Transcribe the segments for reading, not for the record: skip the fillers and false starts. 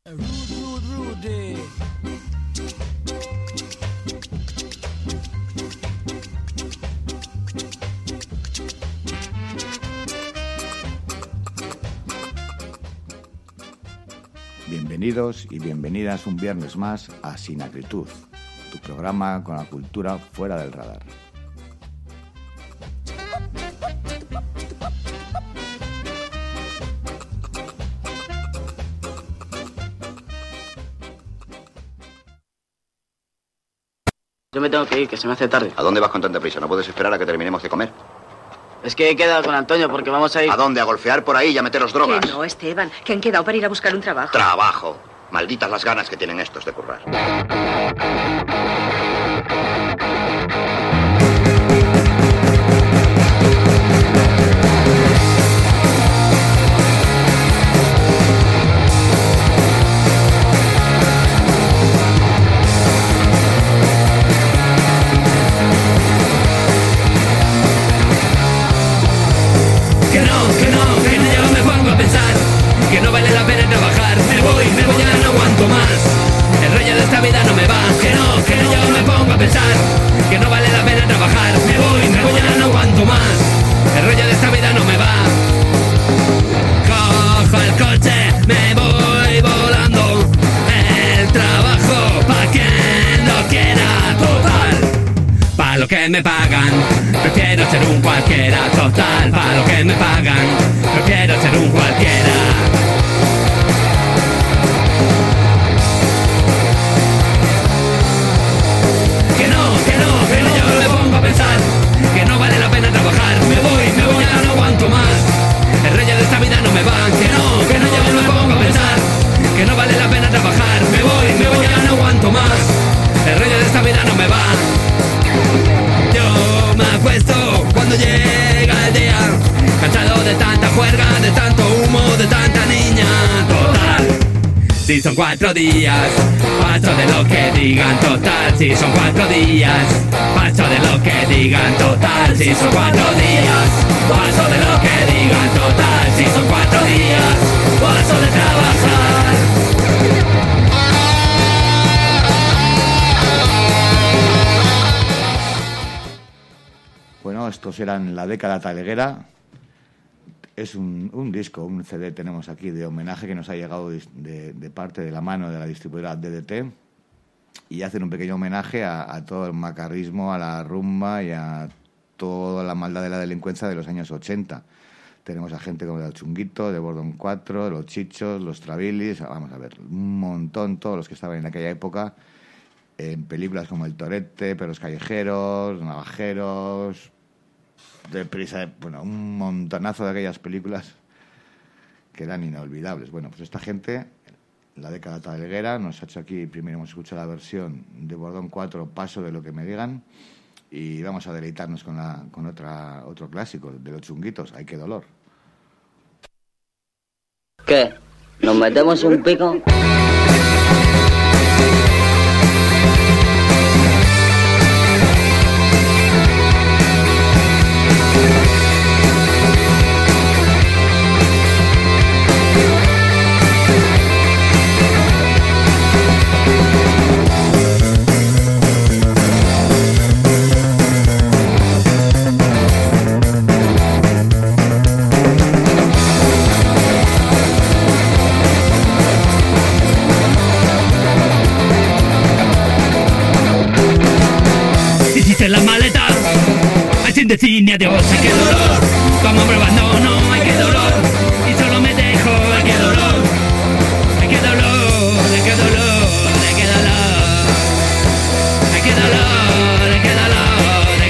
Bienvenidos y bienvenidas un viernes más a Sin Acritud, tu programa con la cultura fuera del radar. Yo me tengo que ir, que se me hace tarde. ¿A dónde vas con tanta prisa? ¿No puedes esperar a que terminemos de comer? Es que he quedado con Antonio porque vamos a ir... ¿A dónde? ¿A golfear por ahí y a meteros drogas? Que no, Esteban, que han quedado para ir a buscar un trabajo. ¡Trabajo! Malditas las ganas que tienen estos de currar. Que no vale la pena trabajar, me voy, ya no aguanto más. El rollo de esta vida no me va, que no, yo me pongo a pensar. Que no vale la pena trabajar, me voy, ya no aguanto más. El rollo de esta vida no me va. Cojo el coche, me voy volando. El trabajo pa' quien lo quiera, total. Pa' lo que me pagan, prefiero ser un cualquiera, total. Pa' lo que me pagan, prefiero ser un cualquiera. Pensar que no vale la pena trabajar, me voy, ya no aguanto más. El rollo de esta vida no me va, que no, yo me pongo a pensar que no vale la pena trabajar, me voy, ya no aguanto más. El rollo de esta vida no me va. Yo me acuesto cuando llega el día, cansado de tanta juerga, de tanto humo, de tanta niña, total. Si son 4 días, paso de lo que digan, total. Si son 4 días, paso de lo que digan, total. Si son 4 días, paso de lo que digan, total. Si son 4 días, paso de trabajar. Bueno, estos eran La Década Taleguera. Es un disco, un CD tenemos aquí de homenaje que nos ha llegado de parte de la mano de la distribuidora DDT, y hacen un pequeño homenaje a todo el macarrismo, a la rumba y a toda la maldad de la delincuencia de los años 80. Tenemos a gente como El Chunguito, de Bordón 4, Los Chichos, Los Travilis, vamos a ver, un montón, todos los que estaban en aquella época, en películas como El Torete, Perros Callejeros, Navajeros, Deprisa, bueno, un montonazo de aquellas películas que eran inolvidables. Bueno, pues esta gente, La Década Taleguera, nos ha hecho aquí, primero hemos escuchado la versión de Bordón 4, Paso de lo que me digan, y vamos a deleitarnos con otro clásico, de Los Chunguitos, Ay, qué dolor. ¿Qué? ¿Nos metemos un pico? La maleta, ay, sin decir ni adiós, ay, qué dolor. Como me abandono, ay, qué dolor. Y solo me dejo, ay, qué dolor. Ay, qué dolor, ay, qué dolor, ay, qué dolor. Ay, qué dolor, ay, qué dolor, ay,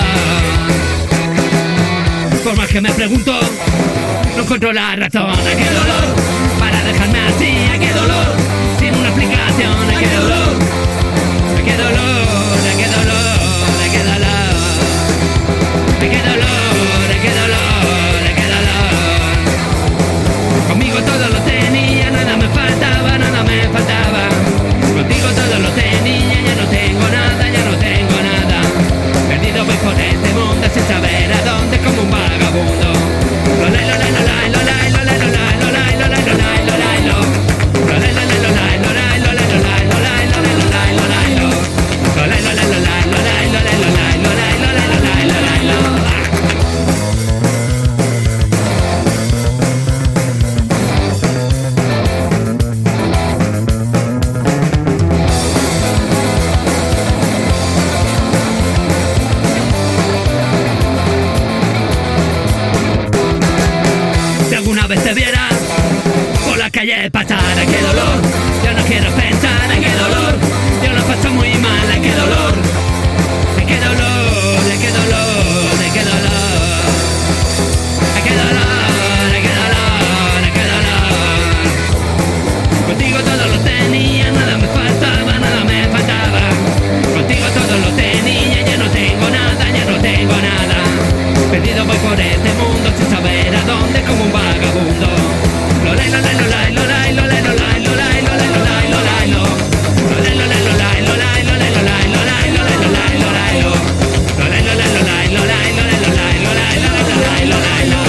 qué dolor. Por más que me pregunto, no encuentro la razón, ay, qué dolor. Para dejarme así, ay, qué dolor. Sin una explicación, ay, qué dolor. Ay, qué dolor, ay, qué dolor. Qué dolor, qué dolor, qué dolor. Conmigo todo lo tenía, nada me faltaba, nada me faltaba. Contigo todo lo tenía, ya no tengo nada, ya no tengo nada. Perdido voy por este mundo sin saber a dónde, como un vagabundo. Lolai, lolai, lolai, lolai, lolai, lolai, lolai. dolor. Yo no quiero pensar, ay, qué dolor. Yo lo paso muy mal, ay, qué dolor. Ay, qué dolor, ay, qué dolor, ay, qué dolor. Ay, qué dolor, ay, qué dolor, ay, qué dolor. Contigo todo lo tenía, nada me faltaba, nada me faltaba. Contigo todo lo tenía, ya no tengo nada, ya no tengo nada. Perdido voy por este mundo sin saber a dónde como un vagabundo. Lolai, lolai, lolai, lolai, lolai, lolai, lolai, lolai, lolai, lolai, lo. Lolai, lolai, lolai, lolai, lolai, lolai, lolai, lolai, lolai, lolai, lo. Lolai, lolai, lolai, lolai, lolai, lolai, lolai, lolai, lolai, lo.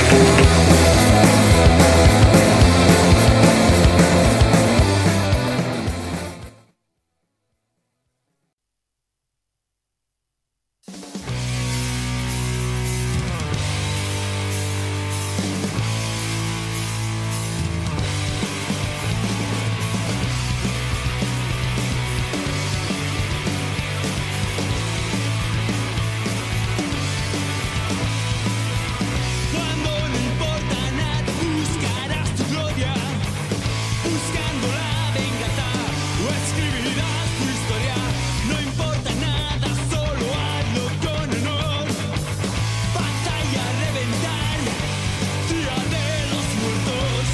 Cuando no importa nada, buscarás tu gloria, buscando la venganza, o escribirás tu historia. No importa nada, solo hazlo con honor. Batalla a reventar, día de los muertos.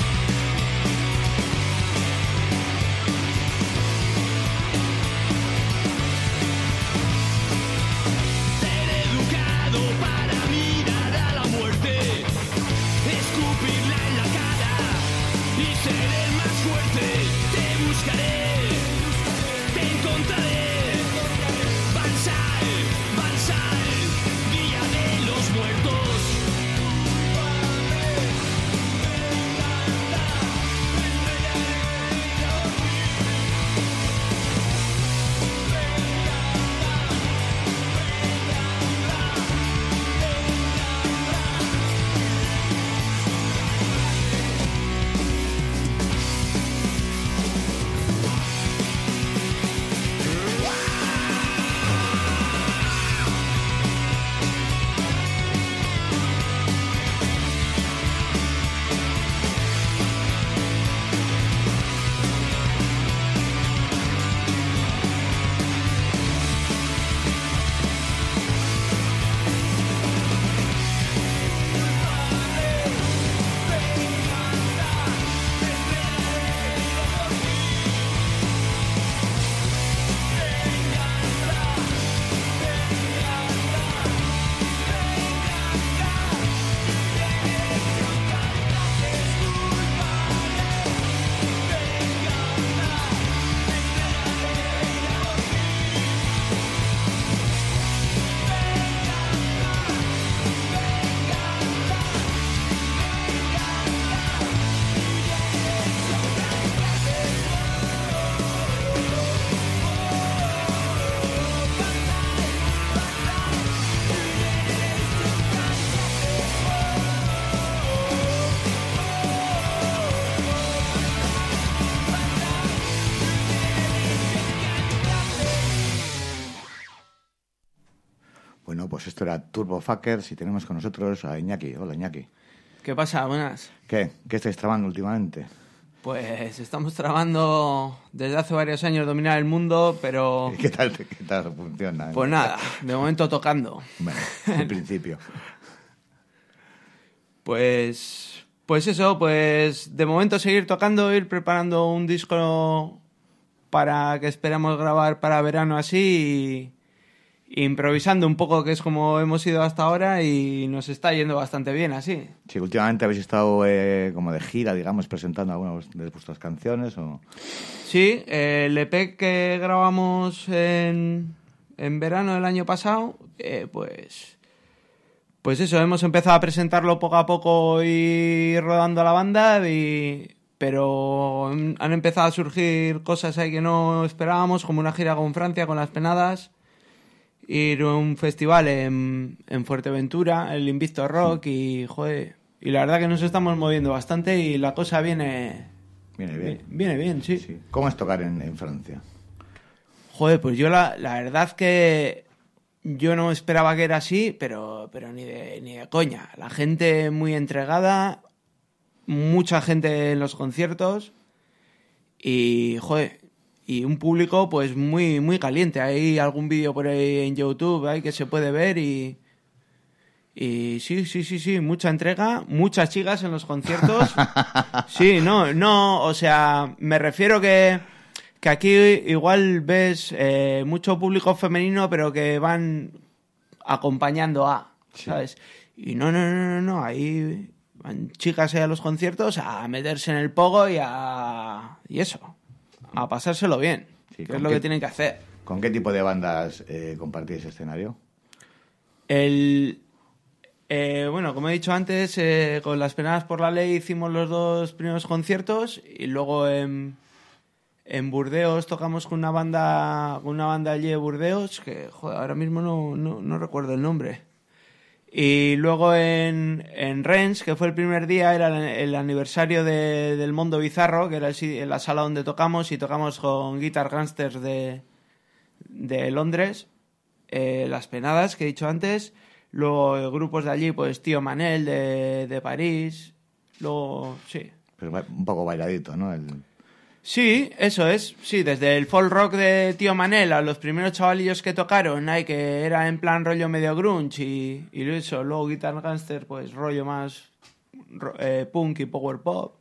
Ser educado para mirar a la muerte, escupirla en la cara y ser el más fuerte. Te buscaré, te encontraré. Banzai, Banzai, Día de los Muertos. Bueno, pues esto era Turbo Fuckers y tenemos con nosotros a Iñaki. Hola, Iñaki. ¿Qué pasa? Buenas. ¿Qué estáis trabando últimamente? Pues estamos trabando desde hace varios años dominar el mundo, pero... ¿Qué tal funciona? Pues nada, de momento tocando. Bueno, en principio. Pues eso, pues de momento seguir tocando, ir preparando un disco para que esperamos grabar para verano así y improvisando un poco, que es como hemos ido hasta ahora y nos está yendo bastante bien así. Sí, últimamente habéis estado como de gira, digamos, presentando algunas de vuestras canciones o... Sí, el EP que grabamos en verano del año pasado, pues eso, hemos empezado a presentarlo poco a poco y rodando a la banda, pero han empezado a surgir cosas ahí que no esperábamos, como una gira con Francia, con Las Penadas, ir a un festival en Fuerteventura, el Invicto Rock, y joder, y la verdad que nos estamos moviendo bastante y la cosa viene bien. Viene bien, sí. Sí. ¿Cómo es tocar en Francia? Joder, pues yo la verdad que yo no esperaba que era así, pero ni de coña. La gente muy entregada, mucha gente en los conciertos Y, joder, y un público pues muy, muy caliente. Hay algún vídeo por ahí en YouTube ahí que se puede ver y sí, mucha entrega, muchas chicas en los conciertos. Sí, no, o sea, me refiero que aquí igual ves mucho público femenino, pero que van acompañando a, ¿sabes? Y no, ahí van chicas ahí a los conciertos a meterse en el pogo y eso, a pasárselo bien, Sí, que es lo que tienen que hacer. ¿Con qué tipo de bandas compartís escenario? Bueno, como he dicho antes, con Las Penadas por la Ley hicimos los 2 primeros conciertos y luego en Burdeos tocamos con una banda allí de Burdeos que, joder, ahora mismo no recuerdo el nombre. Y luego en Rennes, que fue el primer día, era el aniversario del Mundo Bizarro, que era la sala donde tocamos, y tocamos con Guitar Gangsters de Londres, Las Penadas, que he dicho antes. Luego grupos de allí, pues Tío Manel de París. Luego, sí. Pero un poco bailadito, ¿no? Sí, eso es. Sí, desde el folk rock de Tío Manel a los primeros chavalillos que tocaron, que era en plan rollo medio grunge y eso. Luego Guitar Gangster, pues rollo más punk y power pop.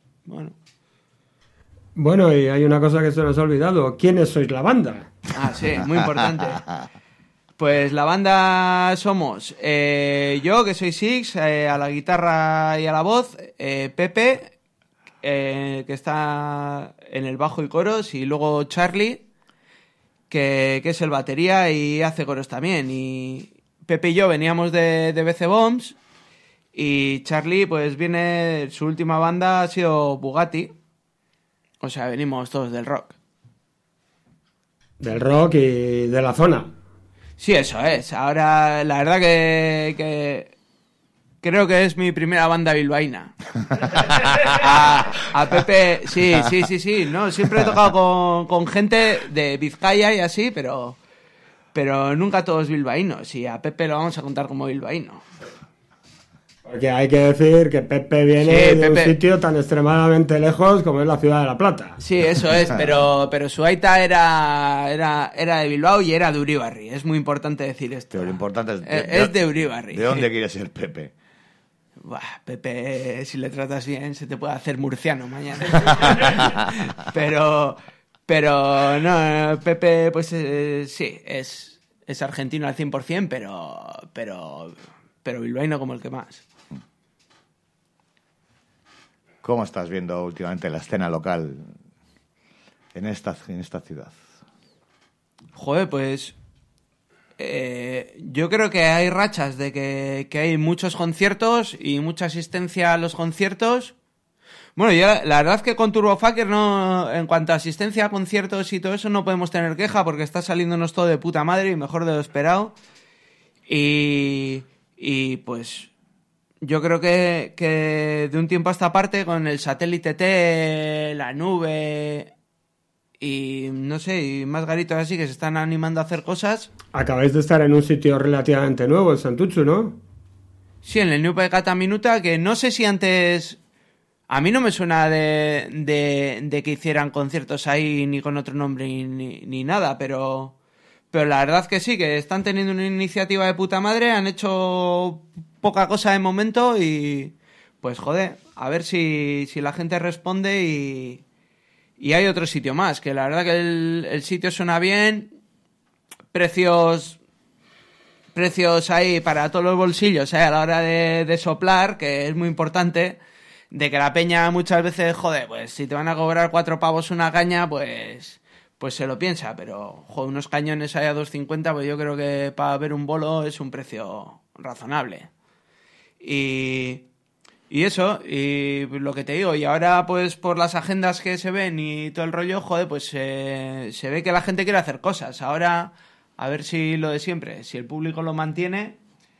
Bueno, y hay una cosa que se nos ha olvidado. ¿Quiénes sois la banda? Ah, sí, muy importante. Pues la banda somos yo, que soy Six, a la guitarra y a la voz, Pepe, que está en el bajo y coros, y luego Charlie, que es el batería y hace coros también. Y Pepe y yo veníamos de BC Bombs, y Charlie, pues su última banda ha sido Bugatti. O sea, venimos todos del rock. Del rock y de la zona. Sí, eso es. Ahora, la verdad que creo que es mi primera banda bilbaína. A Pepe, sí. No, siempre he tocado con gente de Vizcaya y así, pero nunca todos bilbaínos. Y a Pepe lo vamos a contar como bilbaíno. Porque hay que decir que Pepe viene de un sitio tan extremadamente lejos como es la ciudad de La Plata. Sí, eso es, pero su aita era de Bilbao y era de Uribarri. Es muy importante decir esto. Pero lo importante es de Uribarri. ¿De dónde quiere ser Pepe? Pepe, si le tratas bien, se te puede hacer murciano mañana. pero no, Pepe, pues sí, es argentino al 100%, pero bilbaíno como el que más. ¿Cómo estás viendo últimamente la escena local en esta ciudad? Joder, pues yo creo que hay rachas de que hay muchos conciertos y mucha asistencia a los conciertos. Bueno, yo la verdad es que con Turbofucker no, en cuanto a asistencia a conciertos y todo eso, no podemos tener queja porque está saliéndonos todo de puta madre y mejor de lo esperado. Y pues yo creo que de un tiempo a esta parte, con el satélite T, la nube y no sé, y más garitos así que se están animando a hacer cosas. Acabáis de estar en un sitio relativamente nuevo, en Santuchu, ¿no? Sí, en el New Pecata Minuta, que no sé si antes... A mí no me suena de que hicieran conciertos ahí ni con otro nombre ni nada, pero la verdad que sí, que están teniendo una iniciativa de puta madre, han hecho poca cosa de momento y pues joder, a ver si la gente responde y hay otro sitio más, que la verdad que el sitio suena bien, precios ahí para todos los bolsillos, a la hora de soplar, que es muy importante, de que la peña muchas veces, joder, pues si te van a cobrar 4 pavos una caña, pues se lo piensa, pero joder, unos cañones ahí a 2,50, pues yo creo que para ver un bolo es un precio razonable. Y eso, y lo que te digo, y ahora pues por las agendas que se ven y todo el rollo, joder, pues se ve que la gente quiere hacer cosas. Ahora, a ver si lo de siempre, si el público lo mantiene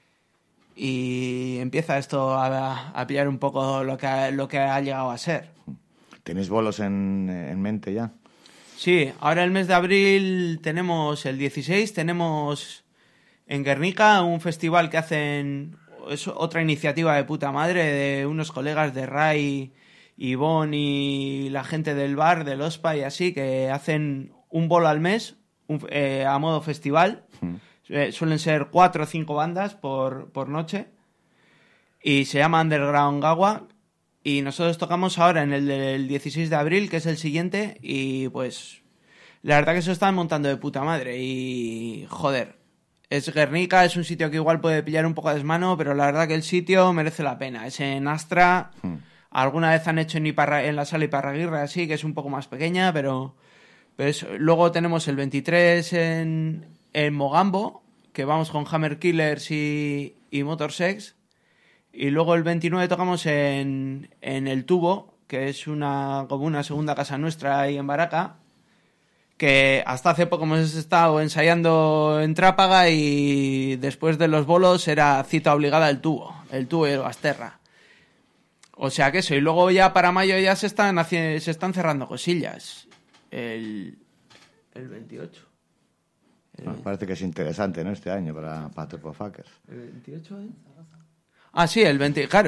y empieza esto a pillar un poco lo que ha llegado a ser. ¿Tenéis bolos en mente ya? Sí, ahora el mes de abril tenemos el 16, tenemos en Guernica un festival que hacen, es otra iniciativa de puta madre de unos colegas de RAI Ivonne y la gente del bar, del OSPA y así, que hacen un bolo al mes a modo festival. Suelen ser 4 o 5 bandas por noche. Y se llama Underground Gawa. Y nosotros tocamos ahora en el del 16 de abril, que es el siguiente. Y pues la verdad que se están montando de puta madre. Y joder, es Guernica, es un sitio que igual puede pillar un poco a desmano, pero la verdad que el sitio merece la pena. Es en Astra. Alguna vez han hecho en la sala Iparraguirre, así, que es un poco más pequeña, pero luego tenemos el 23 en Mogambo, que vamos con Hammer Killers y Motorsex. Y luego el 29 tocamos en El Tubo, que es como una segunda casa nuestra ahí en Baraca, que hasta hace poco hemos estado ensayando en Trápaga y después de los bolos era cita obligada El Tubo y el Basterra. O sea que eso, y luego ya para mayo ya se están cerrando cosillas. El 28. Parece que es interesante, ¿no? Este año para Turbofuckers. ¿El 28 Ah, sí, el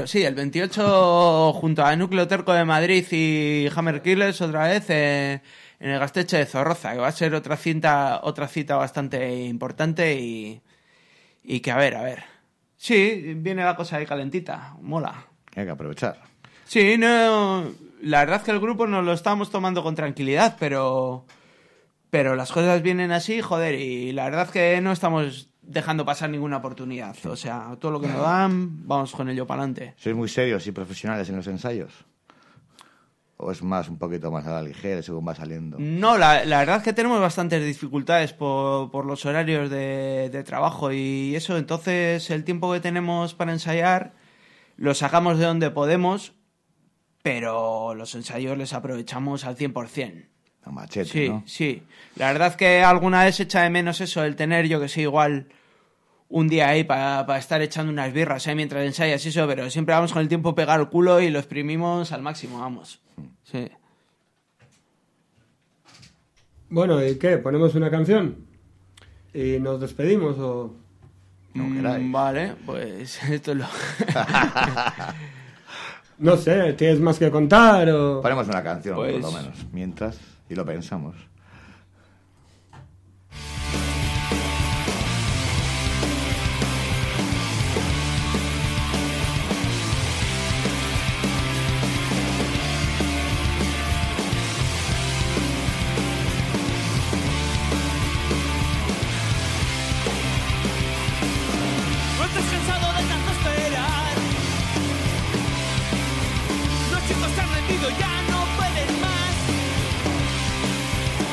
28 junto a Núcleo Terco de Madrid y Hammer Killers otra vez en el Gasteche de Zorroza, que va a ser otra cita bastante importante y que a ver. Sí, viene la cosa ahí calentita, mola. Hay que aprovechar. Sí, no, la verdad es que el grupo nos lo estamos tomando con tranquilidad, pero las cosas vienen así, joder, y la verdad es que no estamos dejando pasar ninguna oportunidad. O sea, todo lo que nos dan, vamos con ello para adelante. ¿Sois muy serios y profesionales en los ensayos? ¿O es más un poquito más a la ligera según va saliendo? No, la verdad es que tenemos bastantes dificultades por los horarios de trabajo y eso. Entonces, el tiempo que tenemos para ensayar lo sacamos de donde podemos, pero los ensayos les aprovechamos al 100%. A machete, sí, ¿no? Sí. La verdad es que alguna vez echa de menos eso, el tener, yo que sé, igual un día ahí para estar echando unas birras mientras ensayas y eso, pero siempre vamos con el tiempo pegado al culo y lo exprimimos al máximo, vamos. Sí. Bueno, ¿y qué? ¿Ponemos una canción? ¿Y nos despedimos o...? No queráis. Vale, pues esto es lo... No sé, ¿tienes más que contar o...? Ponemos una canción, Pues... por lo menos, mientras, y lo pensamos. No estés cansado de tanto esperar. Los chicos se han rendido, ya no pueden más.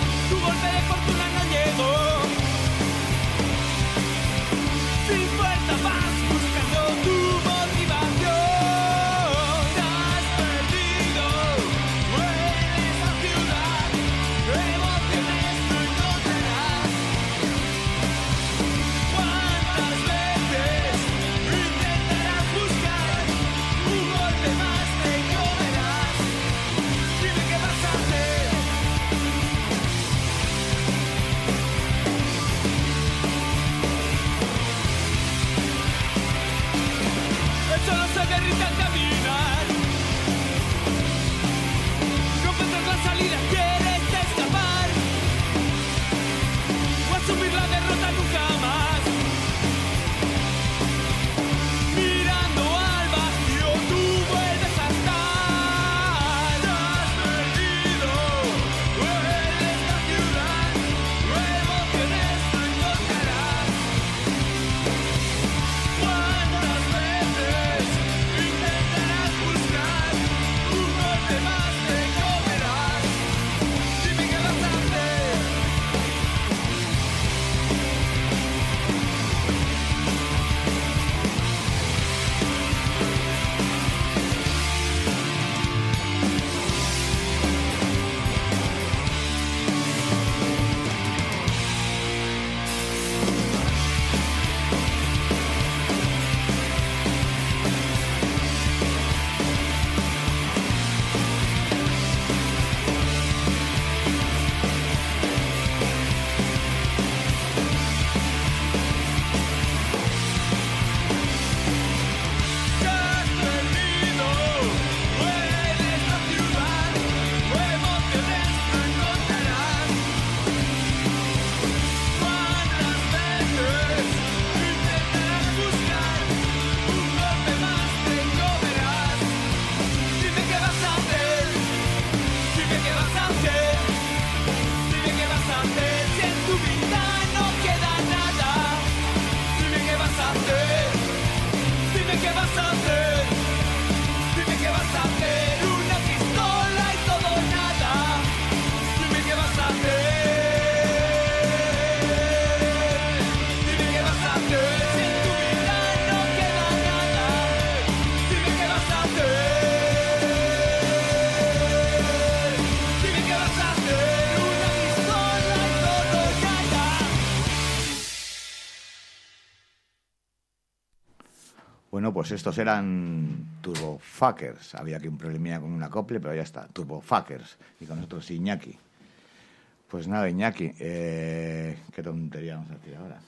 Bueno, pues estos eran Turbofuckers. Había aquí un problemilla con un acople, pero ya está, Turbofuckers. Y con nosotros Iñaki. Pues nada, Iñaki, ¿qué tontería vamos a decir ahora?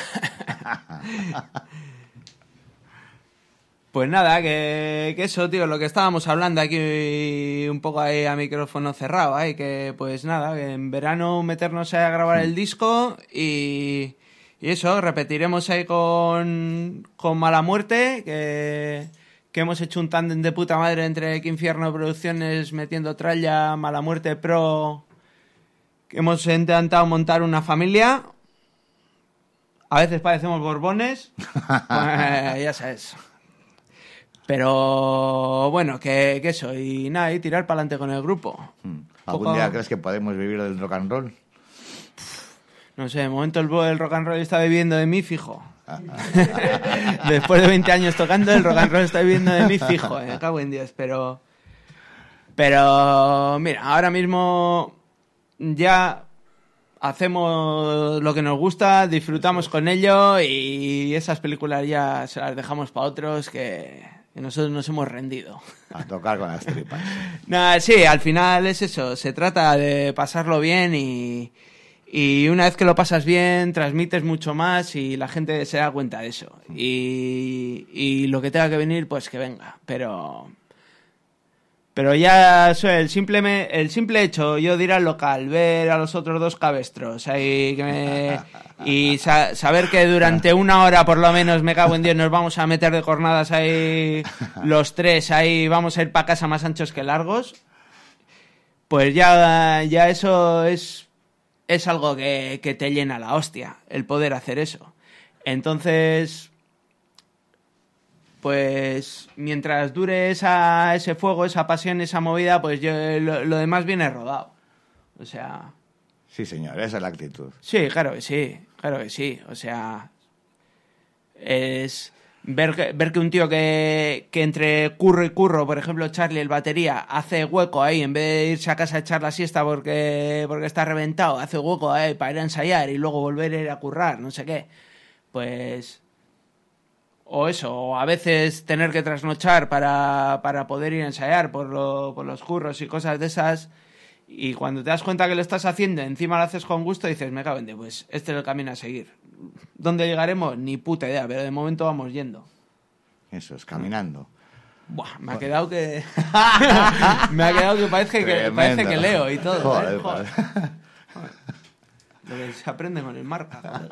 Pues nada, que eso, tío, lo que estábamos hablando aquí un poco ahí a micrófono cerrado, que pues nada, que en verano meternos a grabar el disco y eso, repetiremos ahí con Mala Muerte, que hemos hecho un tándem de puta madre entre Que Infierno Producciones metiendo tralla, Mala Muerte Pro, que hemos intentado montar una familia. A veces parecemos borbones, pues, ya sabes. Pero bueno, que eso, y nada, y tirar para adelante con el grupo. ¿Algún día crees que podemos vivir del rock and roll? No sé, de momento el rock and roll está viviendo de mí fijo. Después de 20 años tocando, el rock and roll está viviendo de mí fijo, me cago en Dios. Pero mira, ahora mismo ya hacemos lo que nos gusta, disfrutamos con ello y esas películas ya se las dejamos para otros que nosotros nos hemos rendido. A tocar con las tripas. Nada, sí, al final es eso, se trata de pasarlo bien y una vez que lo pasas bien, transmites mucho más y la gente se da cuenta de eso. Y lo que tenga que venir, pues que venga. Pero ya eso, el simple hecho, yo de ir al local, ver a los otros dos cabestros ahí, y saber que durante una hora por lo menos, me cago en Dios, nos vamos a meter de jornadas ahí los tres, ahí vamos a ir para casa más anchos que largos, pues ya eso es algo que te llena la hostia, el poder hacer eso. Entonces, pues mientras dure ese fuego, esa pasión, esa movida, pues lo demás viene rodado. O sea... Sí, señor, esa es la actitud. Sí, claro que sí. O sea, es ver que un tío que entre curro y curro, por ejemplo, Charlie, el batería, hace hueco ahí, en vez de irse a casa a echar la siesta porque está reventado, hace hueco ahí para ir a ensayar y luego volver a ir a currar, no sé qué. Pues... O eso, o a veces tener que trasnochar para poder ir a ensayar por los curros y cosas de esas. Y cuando te das cuenta que lo estás haciendo, encima lo haces con gusto, dices, me cago en Dios, pues este es el camino a seguir. ¿Dónde llegaremos? Ni puta idea, pero de momento vamos yendo. Eso es, caminando. Buah, me ha quedado que... parece que leo y todo. Joder, Joder. Lo que se aprende con el marca, joder.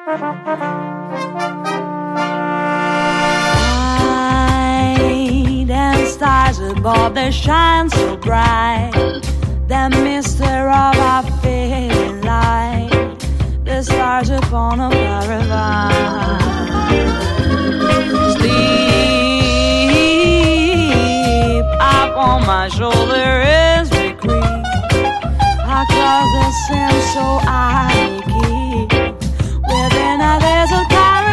Night and stars above, they shine so bright. The mystery of our fading light. The stars upon a caravan. Sleep up on my shoulder as we creep across the sand so I keep within a desert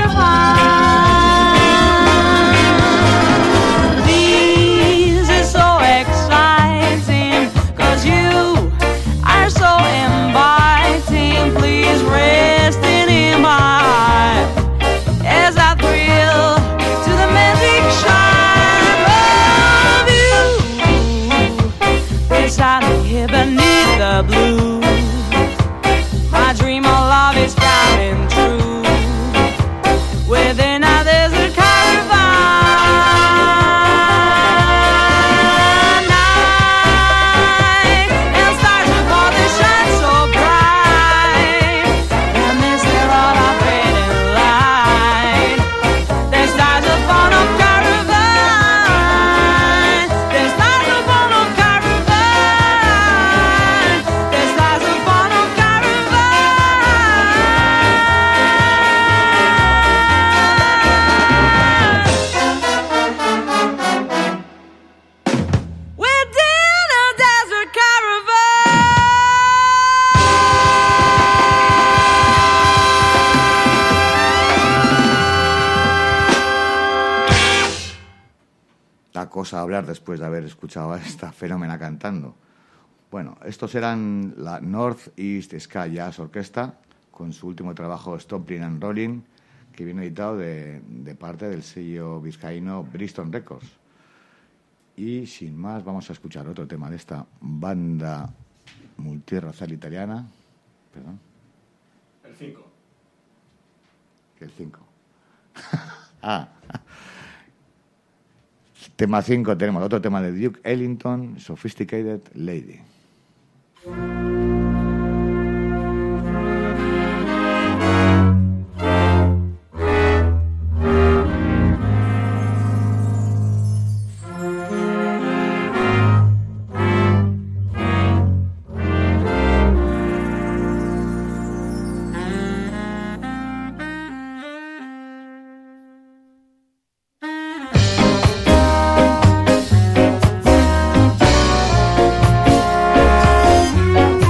caravan. This is so exciting, 'cause you are so inviting. Please rest in my heart as I thrill to the magic charm of you. Beside me here beneath the blue, my dream of love is coming true. Within a desert caravan, night and stars above, they shine so bright. The mystery of our fading light. The stars upon a caravan. The stars upon a caravan. The stars upon a caravan. Within a desert Da cosa hablar después de haber escuchado a esta fenómena cantando. Bueno, estos eran la North East Sky Jazz Orchestra con su último trabajo Stomping and Rolling, que viene editado de parte del sello vizcaíno Bristol Records. Y sin más, vamos a escuchar otro tema de esta banda multirracial italiana. Perdón. El 5. El 5. Tema 5 tenemos otro tema de Duke Ellington, Sophisticated Lady. caravan.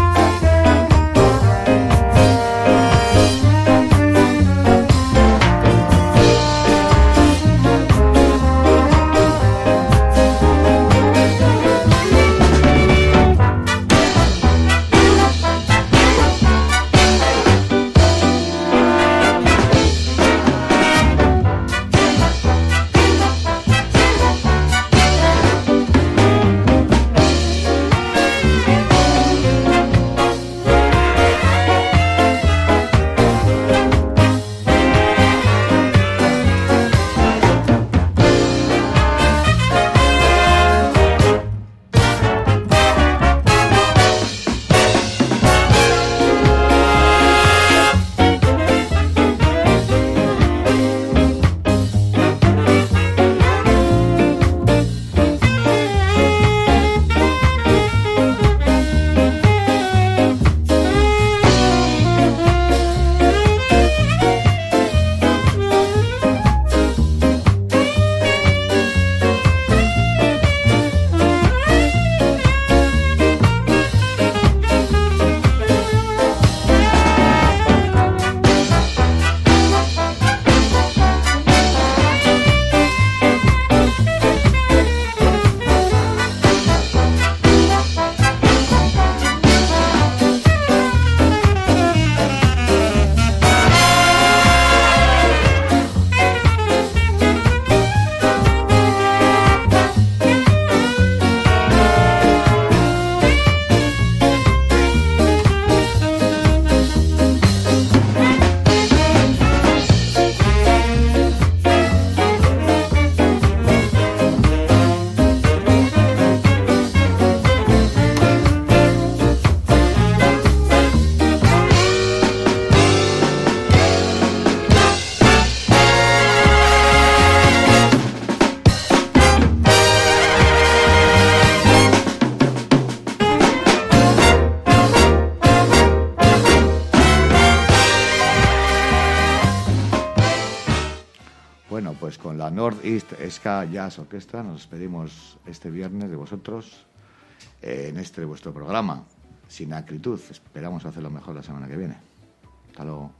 pues con la Northeast Ska Jazz Orchestra nos despedimos este viernes de vosotros en este vuestro programa, Sin Acritud. Esperamos hacerlo mejor la semana que viene. Hasta luego.